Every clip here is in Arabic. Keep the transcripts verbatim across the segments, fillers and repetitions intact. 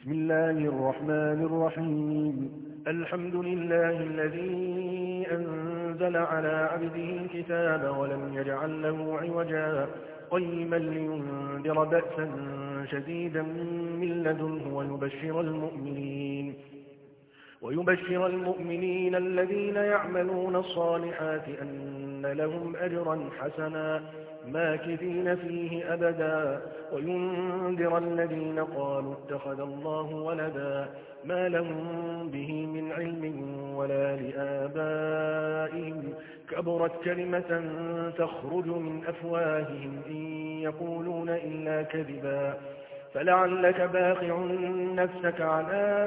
بسم الله الرحمن الرحيم الحمد لله الذي أنزل على عبده الكتاب ولم يجعل له عوجا قيما لينذر بأسا شديدا من لدنه ويبشر المؤمنين ويبشر المؤمنين الذين يعملون الصالحات أن لهم أجرا حسنا ماكثين فيه أبدا وينذر الذين قالوا اتخذ الله ولدا ما لهم به من علم ولا لآبائهم كبرت كلمة تخرج من أفواههم إن يقولون إلا كذبا فلعلك باخع نفسك على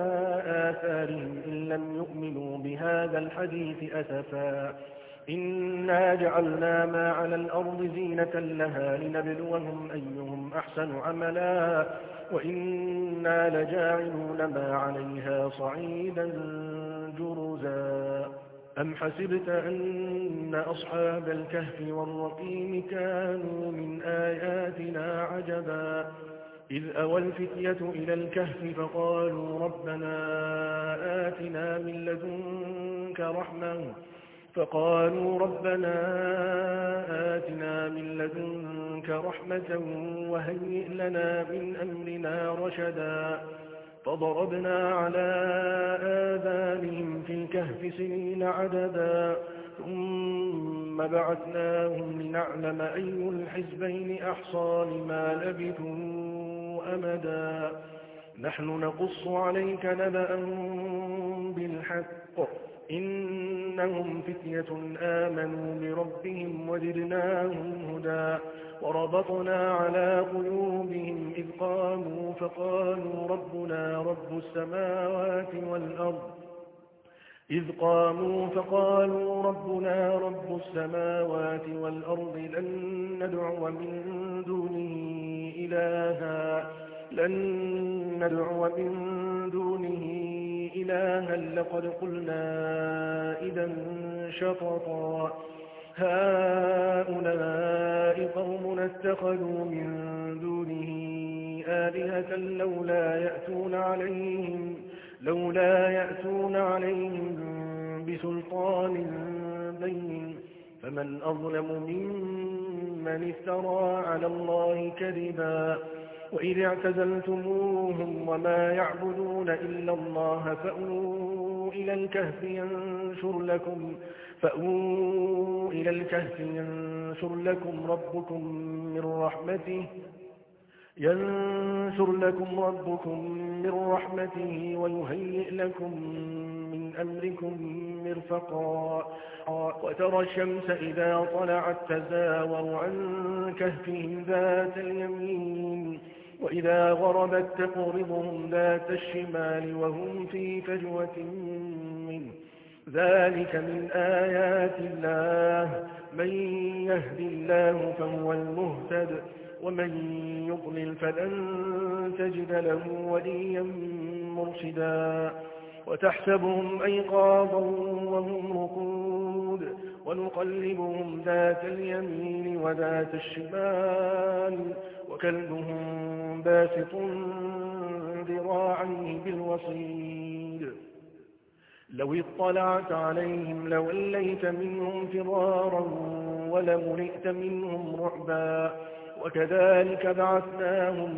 آثارهم إن لم يؤمنوا بهذا الحديث أسفا إنا جعلنا ما على الأرض زينة لها لنبلوهم أيهم أحسن عملا وإنا لجاعلون ما عليها صعيدا جرزا أم حسبت أن أصحاب الكهف والرقيم كانوا من آياتنا عجبا إذ أوى الفتية إلى الكهف فقالوا ربنا آتنا من لدنك رحمة فقالوا ربنا آتنا من لدنك رحمة وهيئ لنا من أمرنا رشدا فضربنا على آذانهم في الكهف سنين عددا ثم بعثناهم لنعلم أي الحزبين أحصى لما لبثوا أمدا نحن نقص عليك نبأهم بالحق إنهم فتية آمنوا بربهم وزدناهم هدى وربطنا على قلوبهم إذ قاموا فقالوا ربنا رب السماوات والأرض إذ قاموا فقالوا ربنا رب السماوات والأرض لن ندعو من دونه إلها لن ندعو من دونه إلها لقد قلنا إذا شططا هؤلاء قوم اتخذوا من دونه آلهة لولا يأتون عليهم لولا يأتون عليهم بسلطان بين فمن أظلم ممن افترى على الله كذبا وإذ اعتزلتموهم وما يعبدون إلا الله فأووا إلى الكهف ينشر لكم فأووا إلى الكهف ينشر لكم ربكم من رحمته ينشر لكم ربكم من رحمته ويهيئ لكم من أمركم مرفقا وترى الشمس إذا طلعت تزاور عن كهفهم ذات اليمين وإذا غربت تقرضهم ذات الشمال وهم في فجوة منه ذلك من آيات الله من يهد الله فهو المهتد ومن يضلل فلن تجد له وليا مرشدا وتحسبهم أيقاظا وهم رقود ونقلبهم ذات اليمين وذات الشمال وكلبهم باسط ذراعيه بالوصيد لو اطلعت عليهم لوليت منهم فرارا ولملئت منهم رعبا وكذلك بعثناهم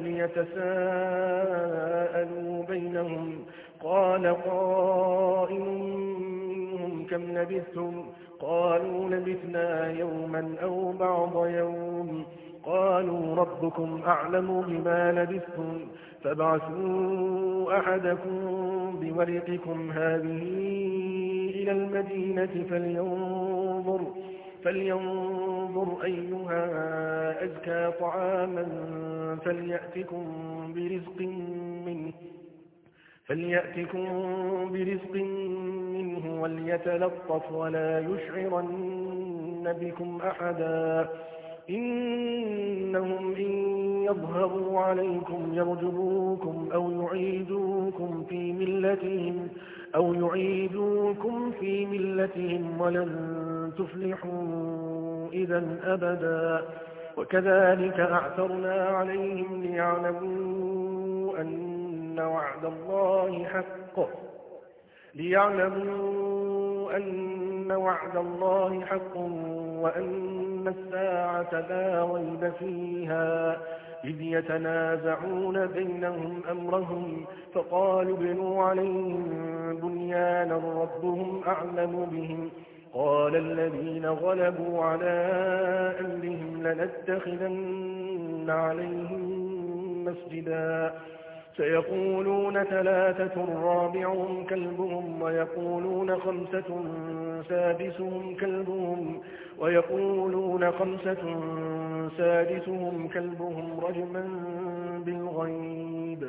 ليتساءلوا بينهم قال قائل منهم كم لبثتم قالوا لبثنا يوما أو بعض يوم قالوا ربكم أعلم بما لبثتم فابعثوا أحدكم بورقكم هذه إلى المدينة فلينظر فلينظر أيها أزكى طعاما فليأتكم برزق منه فليأتكم برزق منه وليتلطف ولا يشعرن بكم أحدا إنهم إن يظهروا عليكم يرجموكم أو يعيدوكم في ملتهم أو يعيدوكم في ملتهم ولن تفلحوا إذا أبدا وكذلك أعثرنا عليهم ليعلموا أن أن وعد الله حق ليعلموا أن وعد الله حق وأن الساعة لا ريب فيها إذ يتنازعون بينهم أمرهم فقالوا ابنوا عليهم بنيانا ربهم أعلم بهم قال الذين غلبوا على أمرهم لنتخذن عليهم مسجدا سيقولون ثلاثة رابعهم كلبهم ويقولون خمسة سادسهم كلبهم ويقولون خمسة سادسهم كلبهم رجما بالغيب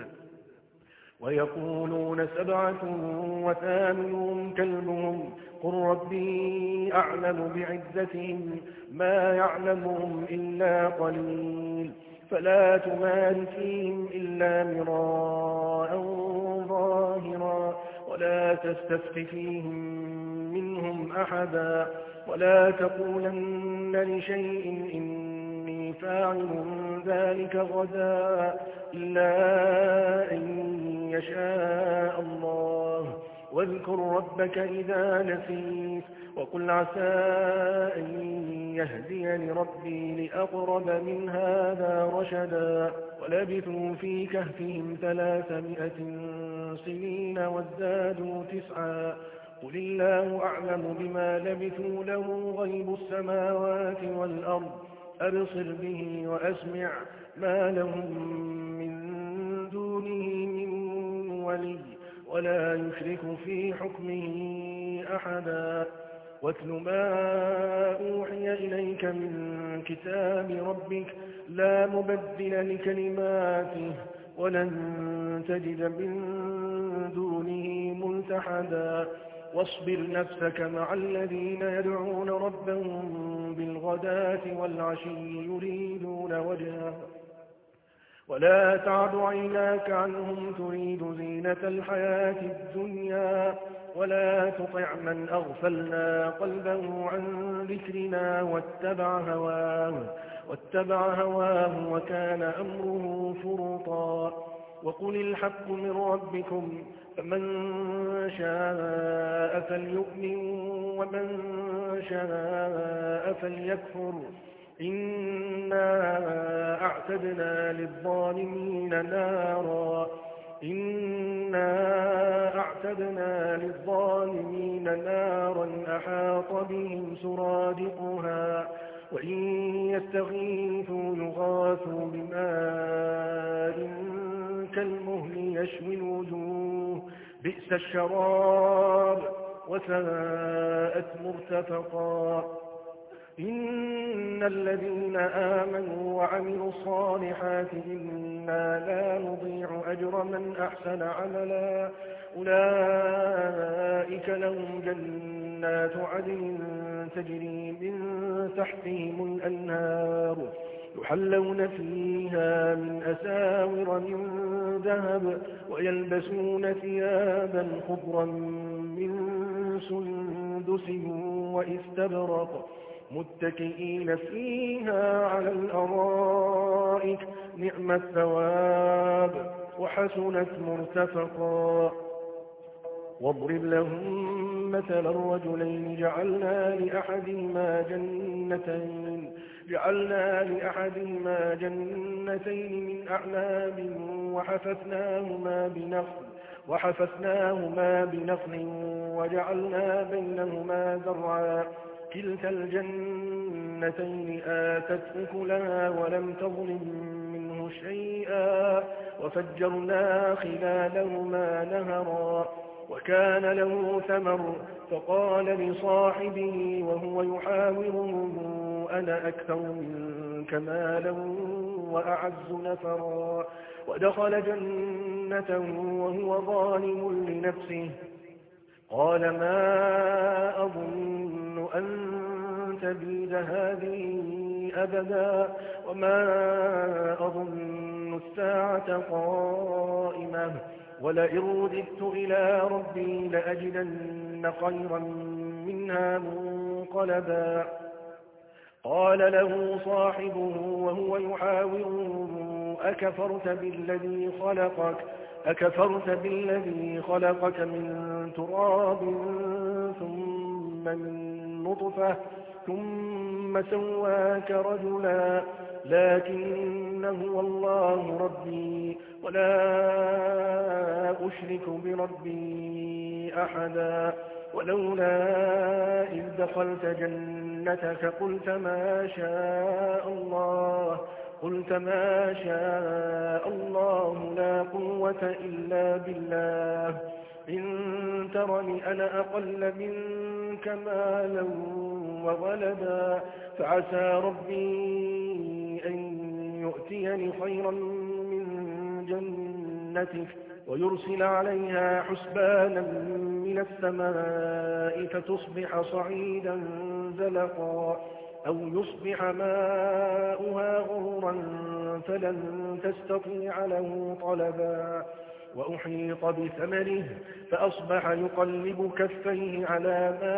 ويقولون سبعة وثامنهم كلبهم قل ربي أعلم بعزتهم ما يعلمهم إلا قليل فلا تمار فيهم إلا مراء ظاهرا ولا تستفت فيهم منهم أحدا ولا تقولن لشيء إني فاعل ذلك غدا إلا أن يشاء الله واذكر ربك إذا نسيت وقل عسى أن يهديني ربي لأقرب من هذا رشدا ولبثوا في كهفهم ثلاثمائة سنين وازدادوا تسعا قل الله أعلم بما لبثوا له غيب السماوات والأرض أبصر به وأسمع ما لهم من دونه من ولي ولا يشرك في حكمه أحدا واتل ما أوحي إليك من كتاب ربك لا مبدل لكلماته ولن تجد من دونه ملتحدا واصبر نفسك مع الذين يدعون ربهم بالغداة والعشي يريدون وجهه ولا تعد عيناك عنهم تريد زينة الحياة الدنيا ولا تطع من أغفلنا قلبه عن ذكرنا واتبع هواه واتبع هواه وكان أمره فرطا وقل الحق من ربكم فمن شاء فليؤمن ومن شاء فليكفر إنا أعتدنا للظالمين نارا إنا أعتدنا للظالمين نارا أحاط بهم سرادقها وإن يستغيثوا يغاثوا بماء كالمهل يشوي الوجوه بئس الشراب وساءت مرتفقا إن الذين آمنوا وعملوا الصالحات إنا لا نضيع أجر من أحسن عملا أولئك لهم جنات عدن تجري من تحتهم الأنهار يحلون فيها من أساور من ذهب ويلبسون ثيابا خضرا من سندس واستبرق متكئين فيها على الأرائك نعم الثواب وحسنت مرتفقا واضرب لهم مثل الرجلين جعلنا لأحدهما جنتين جعلنا لأحدهما جنتين من أعناب وحففناهما بنخل وحففناهما بنخل وجعلنا بينهما زرعا كلتا الجنتين آتت أكلها ولم تظلم منه شيئا وفجرنا خلالهما نهرا وكان له ثمر فقال لصاحبه وهو يحاوره أنا أكثر منك مالا وأعز نفرا ودخل جنته وهو ظالم لنفسه قال ما أظن أن تبيد هذه أبدا وما أظن الساعة قائمة ولئن رددت إلى ربي لأجدن خيرا منها منقلبا قال له صاحبه وهو يحاوره أكفرت بالذي خلقك أكفرت بالذي خلقك من تراب ثم من نطفة ثم سواك رجلا لكن هو الله ربي ولا أشرك بربي أحدا ولولا إذ دخلت جنتك قلت ما شاء الله قلت ما شاء الله لا قوة إلا بالله إن ترني أنا أقل منك مالا وولدا فعسى ربي أن يؤتيني خيرا من جنتك ويرسل عليها حسبانا من السماء فتصبح صعيدا زلقا أو يصبح ماؤها غورا فلن تستطيع له طلبا وأحيط بثمره فأصبح يقلب كفيه على ما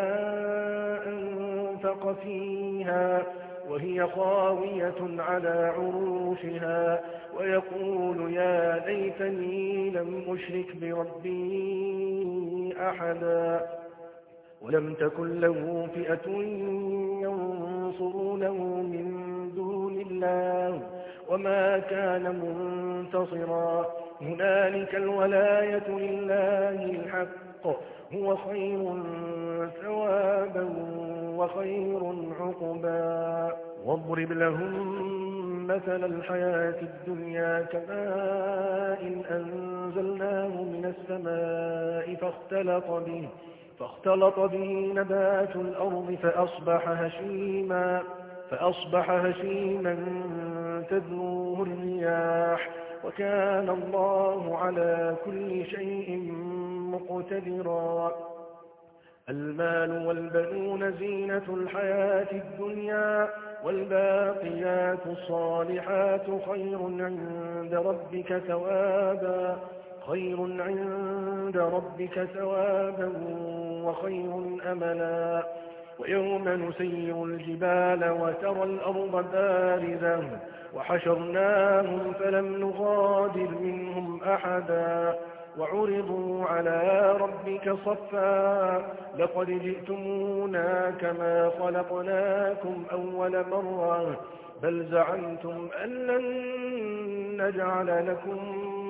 أنفق فيها وهي خاوية على عروشها ويقول يا ليتني لم أشرك بربي أحدا ولم تكن له فئة ينصرونه من دون الله وما كان منتصرا هنالك الولاية لله الحق هو خير ثوابا وخير عقبا واضرب لهم مثل الحياة الدنيا كماء أنزلناه من السماء فاختلط به فاختلط به نبات الأرض فأصبح هشيما فأصبح هشيما تذروه الرياح وكان الله على كل شيء مقتدرا المال والبنون زينة الحياة الدنيا والباقيات الصالحات خير عند ربك ثوابا خير عند ربك ثوابا وخير أملا ويوم نسير الجبال وترى الأرض بارزة وحشرناهم فلم نغادر منهم أحدا وعرضوا على ربك صفا لقد جئتمونا كما خلقناكم أول مرة بل زعمتم أن لن نجعل لكم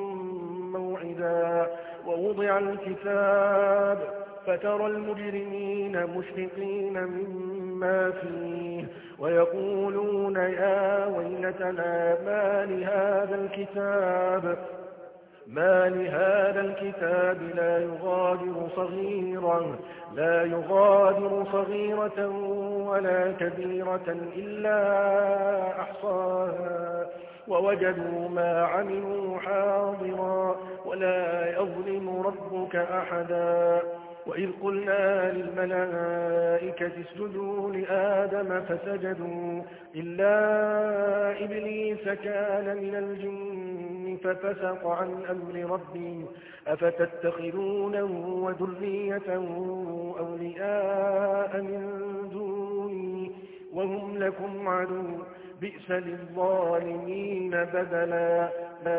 موعدا ووضع الكتاب فترى المجرمين مشفقين مما فيه ويقولون يا ويلتنا ما لهذا الكتاب ما لهذا الكتاب لا يغادر صغيرة لا يغادر صغيرة ولا كبيرة إلا أحصاها ووجدوا ما عملوا حاضرا ولا يظلم ربك أحدا وإذ قلنا للملائكة اسجدوا لآدم فسجدوا إلا إبليس كان من الجن ففسق عن أمر ربه أفتتخذونه وذريته أولياء من دوني وهم لكم عدو بئس للظالمين بدلا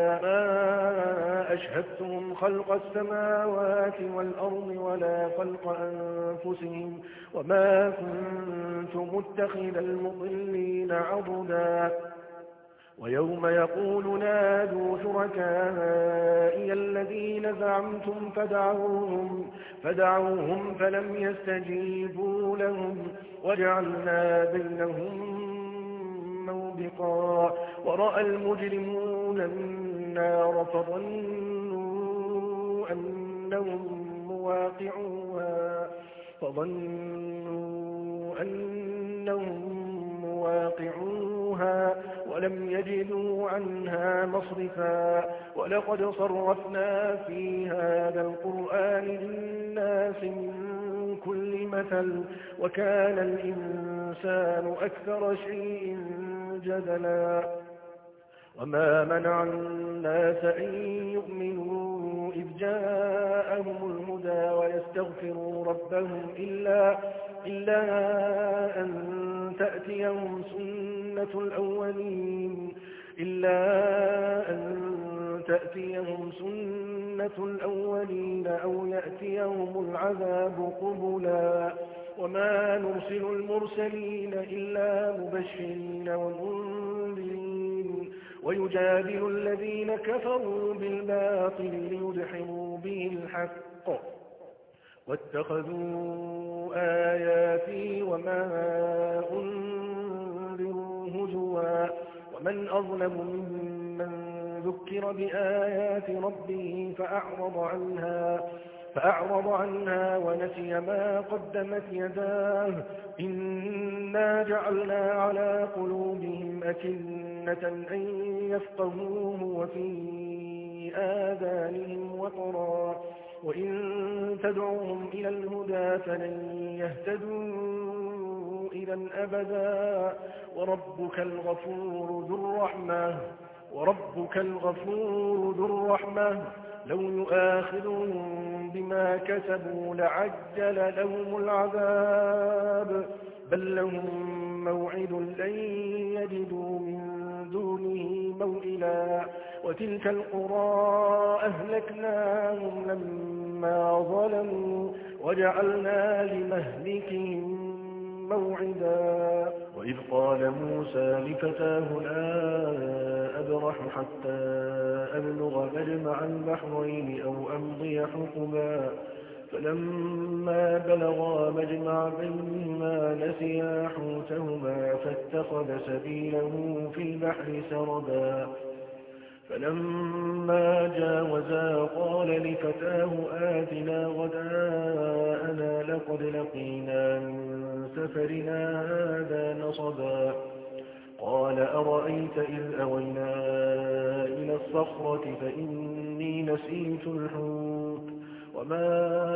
ما أشهدتهم خلق السماوات والأرض ولا خلق أنفسهم وما كنت متخذ المضلين عضدا ويوم يقول نادوا شركائي الذين زعمتم فدعوهم, فدعوهم فلم يستجيبوا لهم وجعلنا بينهم موبقا ورأى المجرمون النار فظنوا أنهم مواقعوها فظنوا أنهم مواقعوها ولم يجدوا عنها مصرفا ولقد صرفنا في هذا القرآن للناس من كل مثل وكان الإنسان أكثر شيء جدلا وما منع الناس أن يؤمنوا إذ جاءهم الهدى ويستغفروا ربهم إلا, إلا أن تأتيهم سنة الأولين إلا أن تأتيهم سنة الأولين أو يأتيهم العذاب قبلا وما نرسل المرسلين إلا مبشرين ومنذرين ويجادل الذين كفروا بالباطل ليدحضوا به الحق واتخذوا آياتي وما أنذروا هزوا ومن أظلم ممن ذكر بآيات ربه فأعرض عنها فأعرض عنها ونسي ما قدمت يداه إنا جعلنا على قلوبهم أكنة أن يفقهوه وفي آذانهم وقرا وإن تدعوهم إلى الهدى فلن يهتدوا إذا أبدا وربك الغفور ذو الرحمة وربك الغفور ذو الرحمة لو يؤاخذهم بما كسبوا لعجل لهم العذاب بل لهم موعد لن يجدوا من دونه موئلا وتلك القرى أهلكناهم لما ظلموا وجعلنا لمهلكهم موعدا وإذ قال موسى لفتاه لا أبرح حتى أبلغ مجمع البحرين أو أمضي حقبا فلما بلغا مجمع بينهما نسيا حوتهما فاتخذ سبيله في البحر سربا فلما جاوزا قال لفتاه آتنا غداءنا لقد لقينا من سفرنا هذا نصبا قال أرأيت إذ أوينا إلى الصخرة فإني نسيت الحوت وما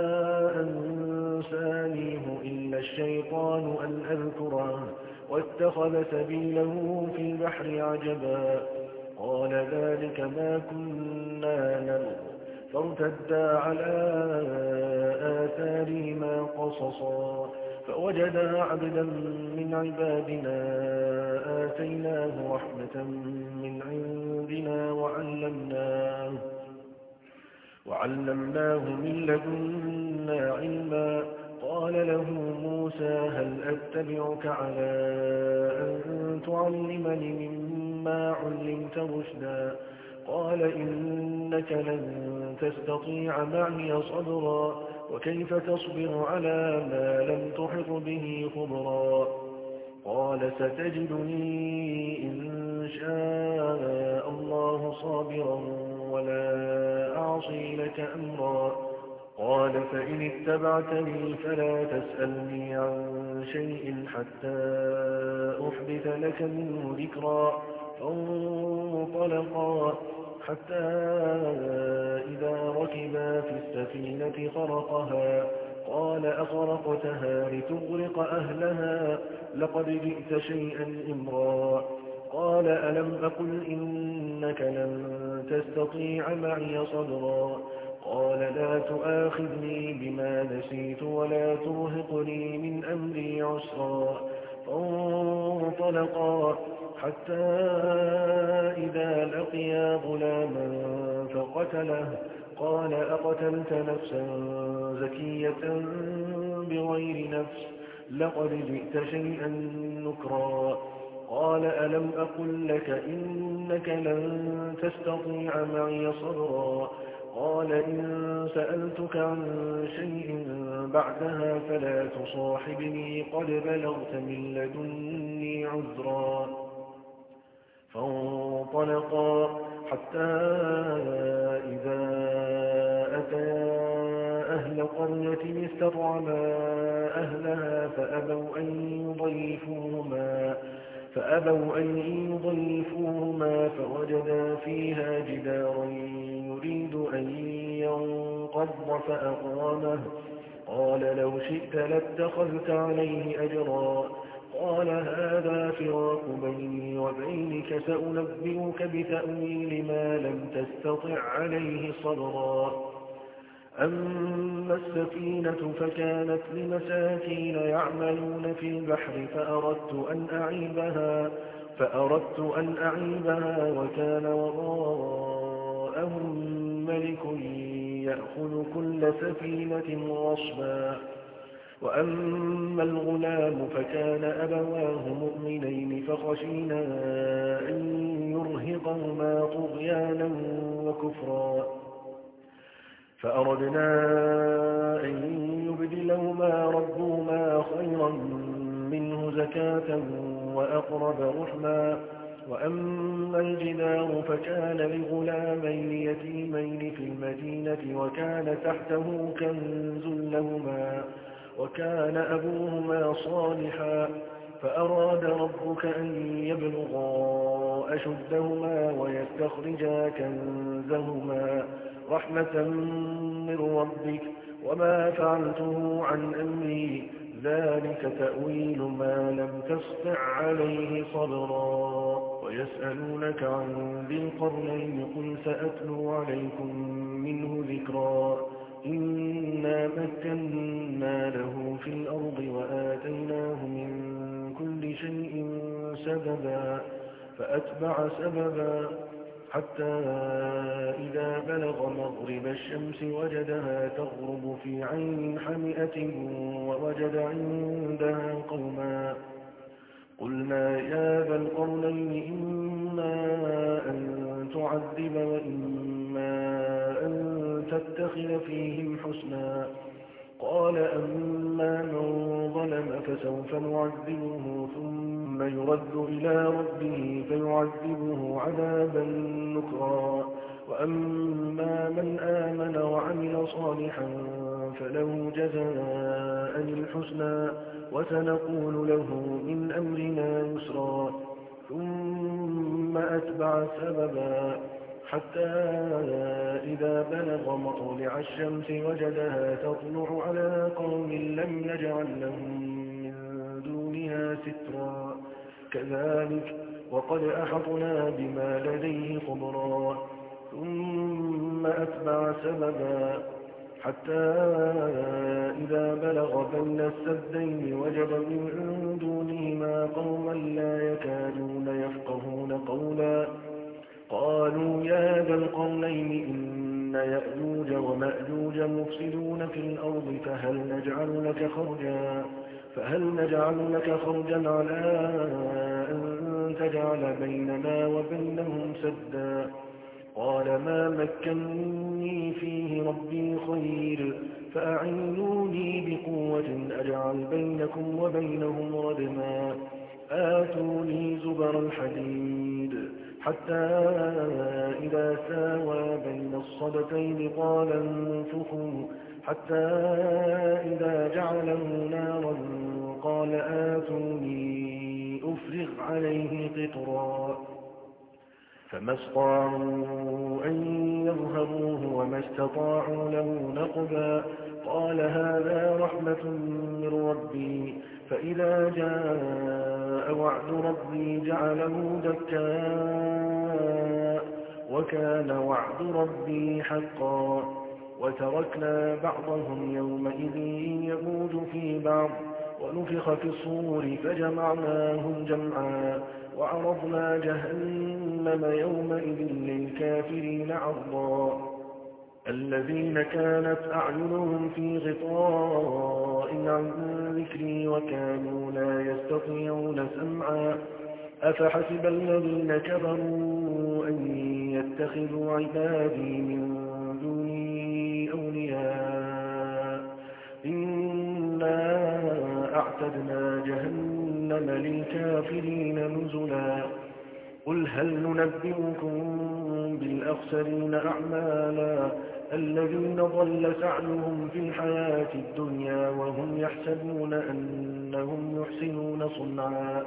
أنسانيه إلا الشيطان أن أذكره واتخذ سبيله في البحر عجبا قال ذلك ما كنا نبغ فارتدا على آثارهما قصصا فوجدا عبدا من عبادنا آتيناه رحمة من عندنا وعلمناه وعلمناه من لدنا علما قال له موسى هل أتبعك على أن تعلمني مما علمت رشدا قال إنك لن تستطيع معي صبرا وكيف تصبر على ما لم تحط به خبرا قال ستجدني إن شاء الله صابرا ولا أعصي لك أمرا قال فإن اتبعتني فلا تسألني عن شيء حتى أحدث لك منه ذكرا فانطلقا حتى إذا ركبا في السفينة خرقها قال أخرقتها لتغرق أهلها لقد جئت شيئا إمرا قال ألم أقل إنك لن تستطيع معي صبرا قال لا تؤاخذني بما نسيت ولا ترهقني من أمري عسرا فانطلقا حتى إذا لقيا غلاما فقتله قال أقتلت نفسا زكية بغير نفس لقد جئت شيئا نكرا قال ألم أقل لك إنك لن تستطيع معي صبرا قال إن سألتك عن شيء بعدها فلا تصاحبني قد بلغت من لدني عذرا فانطلقا حتى إذا أتيا أهل قرية استطعما أهلها فأبوا أن يضيفوهما فأبوا أن يضيفوهما فوجدا فيها جدارا يريد أن ينقض فأقامه قال لو شئت لاتخذت عليه أجرا قال هذا فراق بيني وبينك سأنبئك بتأويل ما لم تستطع عليه صبرا أما السفينة فكانت لمساكين يعملون في البحر فأردت أن أعيبها فأردت أن أعيبها وكان وراءهم وراءهم ملك يأخذ كل سفينة غصبا. وأما الغلام فكان أبواه مؤمنين فخشينا أن يرهقهما طغيانا وكفرا فأردنا أن يبدلهما ربهما خيرا منه زكاة وأقرب رحما. وأما الجدار فكان لغلامين يتيمين في المدينة وكان تحته كنز لهما وكان أبوهما صالحا فأراد ربك أن يبلغا أشدهما ويستخرجا كنزهما رحمة من ربك وما فعلته عن أمري ذلك تأويل ما لم تستطع عليه صبرا. ويسألونك عن ذي القرنين قل سأتلو عليكم منه ذكرا. إنا مكنا له في الأرض وآتيناه من كل شيء سببا فأتبع سببا حتى إذا بلغ مغرب الشمس وجدها تغرب في عين حمئة ووجد عندها قوما قلنا يا ذا القرنين إما أن تعذب وإما أن تتخذ فيهم حسنا. قال أما من ظلم فسوف نعذبه ثم يرد إلى ربه فيعذبه عذابا نكرا. وأما من آمن وعمل صالحا فله جزاء الحسنى وسنقول له من أمرنا يسرا. ثم أتبع سببا حتى إذا بلغ مطلع الشمس وجدها تطلع على قوم لم نجعل لهم من دونها سترا. كذلك وقد أحطنا بما لديه خبرا. ثم أتبع سببا حتى إذا بلغ بين السدين وجد من دونهما قوما لا يكادون يفقهون قولا قالوا يا ذا القرنين إن يأجوج ومأجوج مفسدون في الأرض فهل نجعل لك خرجا فهل نجعل لك خرجا على أن تجعل بيننا وبينهم سدا. قال ما مكنني فيه ربي خير فأعينوني بقوة أجعل بينكم وبينهم ردما. آتوني زبر الحديد حتى إذا ساوى بين الصدتين قال انفخوا حتى إذا جعله نارا قال آتوني أفرغ عليه قطرا. فما استطاعوا أن يظهروه وما استطاعوا له نقبا. قال هذا رحمة من ربي فإذا جاء وعد ربي جعله دكاء وكان وعد ربي حقا. وتركنا بعضهم يومئذ يموج في بعض ونفخ في الصور فجمعناهم جمعا وعرضنا جهنم يومئذ للكافرين عرضا. الذين كانت أعينهم في غطاء عن ذكري وكانوا لا يستطيعون سمعا. أفحسب الذين كفروا أن يتخذوا عبادي من دوني أولياء إنا أعتدنا جهنم للكافرين نزلا. قل هل ننبئكم بالأخسرين أعمالا الذين ضل سعيهم في الحياة الدنيا وهم يحسبون أنهم يحسنون صنعا.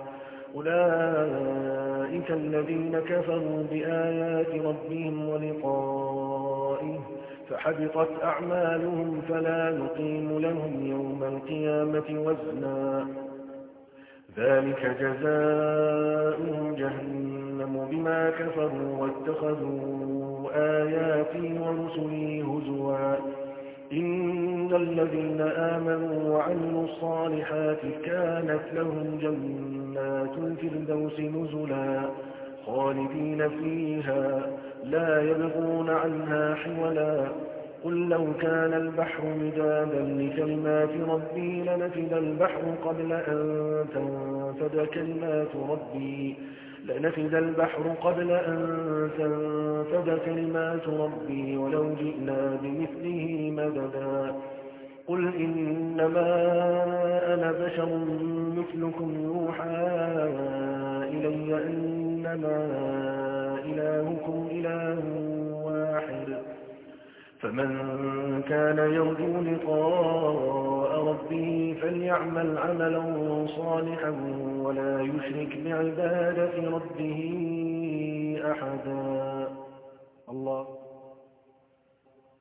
أولئك الذين كفروا بآيات ربهم ولقائه فحبطت أعمالهم فلا نقيم لهم يوم القيامة وزنا. ذلك جزاؤهم جهنم بما كفروا واتخذوا آياتي ورسلي هزوا. إن الذين آمنوا وعملوا الصالحات كانت لهم جنات الفردوس نزلا خالدين فيها لا يبغون عنها حولا قل لو كان البحر مدادا لكلمات ربي لنفد البحر قبل أن تنفد كلمات ربي لنفد البحر قبل أن تنفد كلمات ربي ولو جئنا بمثله مددا قل إنما أنا بشر مثلكم يوحى إلي أنما إلهكم إله واحد فمن كان يرجو لقاء ربه فليعمل عملا صالحا ولا يشرك بعبادة ربه أحدا الله